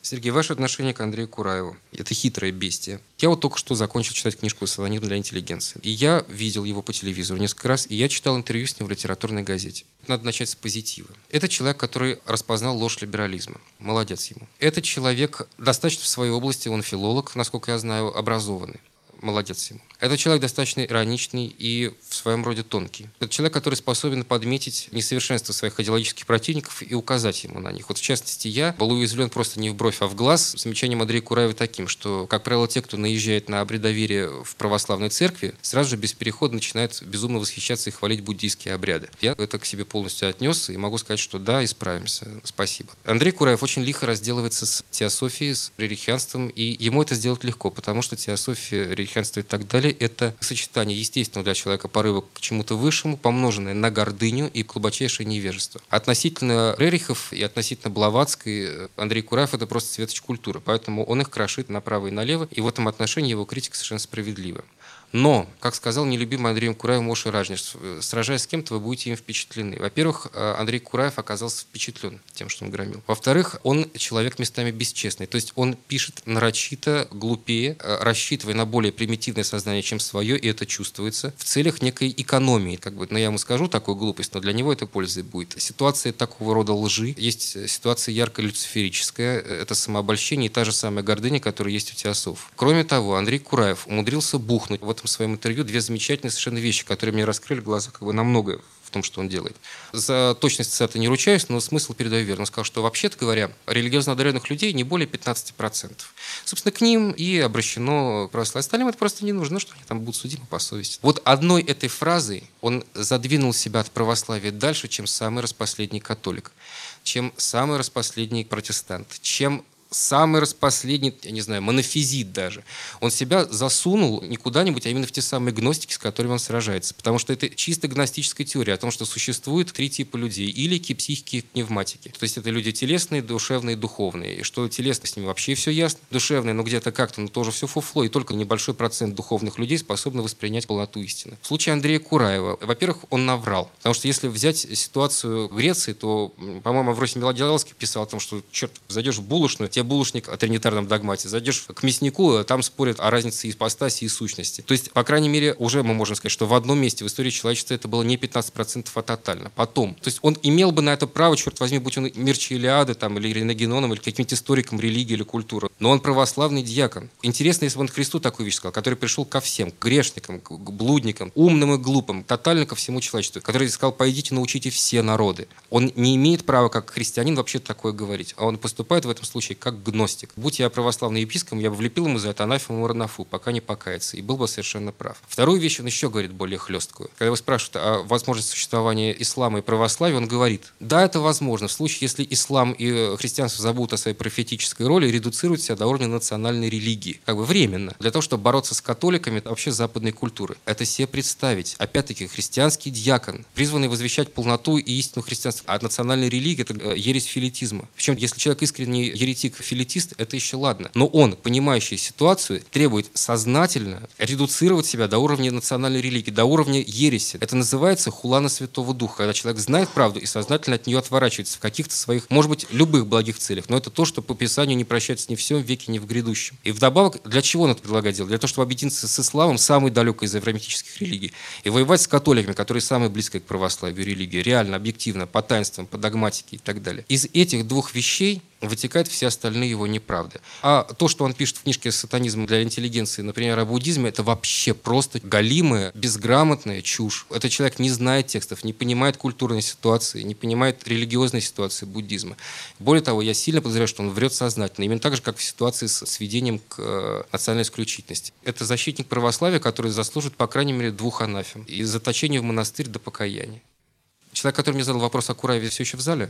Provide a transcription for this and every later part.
Сергей, ваше отношение к Андрею Кураеву? Это хитрое бестие. Я вот только что закончил читать книжку «Сатанизм для интеллигенции». И я видел его по телевизору несколько раз, и я читал интервью с ним в литературной газете. Надо начать с позитива. Это человек, который распознал ложь либерализма. Молодец ему. Это человек достаточно в своей области, он филолог, насколько я знаю, образованный. Молодец ему. Это человек достаточно ироничный и в своем роде тонкий. Это человек, который способен подметить несовершенство своих идеологических противников и указать ему на них. Вот в частности, я был уязвлен просто не в бровь, а в глаз замечанием Андрея Кураева таким, что, как правило, те, кто наезжает на обрядоверие в православной церкви, сразу же без перехода начинают безумно восхищаться и хвалить буддийские обряды. Я это к себе полностью отнес и могу сказать, что да, исправимся. Спасибо. Андрей Кураев очень лихо разделывается с теософией, с религианством, и ему это сделать легко, потому что теософия, религианство и так далее — это сочетание естественного для человека порыва к чему-то высшему, помноженное на гордыню и глубочайшее невежество. Относительно Рерихов и относительно Блаватской Андрей Кураев — это просто светоч культуры, поэтому он их крошит направо и налево, и в этом отношении его критика совершенно справедлива. Но, как сказал нелюбимый Андреем Кураевым Моше Ражнер, сражаясь с кем-то, вы будете им впечатлены. Во-первых, Андрей Кураев оказался впечатлен тем, что он громил. Во-вторых, он человек местами бесчестный. То есть он пишет нарочито, глупее, рассчитывая на более примитивное сознание, чем свое, и это чувствуется, в целях некой экономии. Но я ему скажу такую глупость, но для него это пользой будет. Ситуация такого рода лжи. Есть ситуация ярко-люциферическая, это самообольщение и та же самая гордыня, которая есть у теософов. Кроме того, Андрей Кураев умудрился бухнуть в этом своем интервью две замечательные совершенно вещи, которые мне раскрыли глаза на многое в том, что он делает. За точность цитаты не ручаюсь, но смысл передаю верно. Он сказал, что, вообще-то говоря, религиозно одаренных людей не более 15%. Собственно, к ним и обращено православие. Остальным это просто не нужно, что они там будут судимы по совести. Вот одной этой фразой он задвинул себя от православия дальше, чем самый распоследний католик, чем самый распоследний протестант, чем самый распоследний, я не знаю, монофизит даже. Он себя засунул не куда-нибудь, а именно в те самые гностики, с которыми он сражается. Потому что это чисто гностическая теория о том, что существует три типа людей. Илики, психики, пневматики. То есть это люди телесные, душевные, духовные. И что телесно с ними вообще все ясно. Душевные, но где-то как-то, но тоже все фуфло. И только небольшой процент духовных людей способны воспринять полноту истины. В случае Андрея Кураева, во-первых, он наврал. Потому что если взять ситуацию в Греции, то, по-моему, Авросий Милоделовский писал о том, что, черт, зайдешь в булочную, тебе булочник о тринитарном догмате. Зайдешь к мяснику, там спорят о разнице ипостаси и сущности. То есть, по крайней мере, уже мы можем сказать, что в одном месте в истории человечества это было не 15%, а тотально. Потом. То есть он имел бы на это право, черт возьми, будь он Мирча Илиады, или Ренегеноном, или каким-нибудь историком религии или культуры. Но он православный диакон. Интересно, если бы он Христу такую вещь сказал, который пришел ко всем, к грешникам, к блудникам, умным и глупым, тотально ко всему человечеству, который сказал: пойдите, научите все народы. Он не имеет права, как христианин, вообще такое говорить. А он поступает в этом случае как гностик. Будь я православный епископом, я бы влепил ему за это анафему маранафу, пока не покается, и был бы совершенно прав. Вторую вещь он еще говорит более хлесткую. Когда его спрашивают о возможности существования ислама и православия, он говорит: да, это возможно, в случае, если ислам и христианство забудут о своей профетической роли и редуцируют себя до уровня национальной религии. Временно. Для того, чтобы бороться с католиками, вообще западной культуры. Это себе представить. Опять-таки, христианский диакон, призванный возвещать полноту и истину христианства. А национальная религия — это ересь филетизма. Причем, если человек искренний еретик, филетист, это еще ладно. Но он, понимающий ситуацию, требует сознательно редуцировать себя до уровня национальной религии, до уровня ереси. Это называется хула Святого Духа, когда человек знает правду и сознательно от нее отворачивается в каких-то своих, может быть, любых благих целях. Но это то, что по Писанию не прощается ни в всем веке, ни в грядущем. И вдобавок, для чего он это предлагает делать? Для того, чтобы объединиться с исламом, самой далекой из авраамитических религий, и воевать с католиками, которые самые близкие к православию религии, реально, объективно, по таинствам, по догматике и так далее. Из этих двух вещей вытекают все остальные его неправды. А то, что он пишет в книжке «Сатанизм для интеллигенции», например, о буддизме, это вообще просто галимая, безграмотная чушь. Этот человек не знает текстов, не понимает культурной ситуации, не понимает религиозной ситуации буддизма. Более того, я сильно подозреваю, что он врет сознательно, именно так же, как в ситуации с сведением к национальной исключительности. Это защитник православия, который заслужит, по крайней мере, 2 анафем. И заточение в монастырь до покаяния. Человек, который мне задал вопрос о Кураеве, все еще в зале?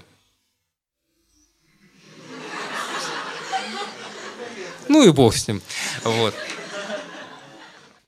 Ну и бог с ним. Вот.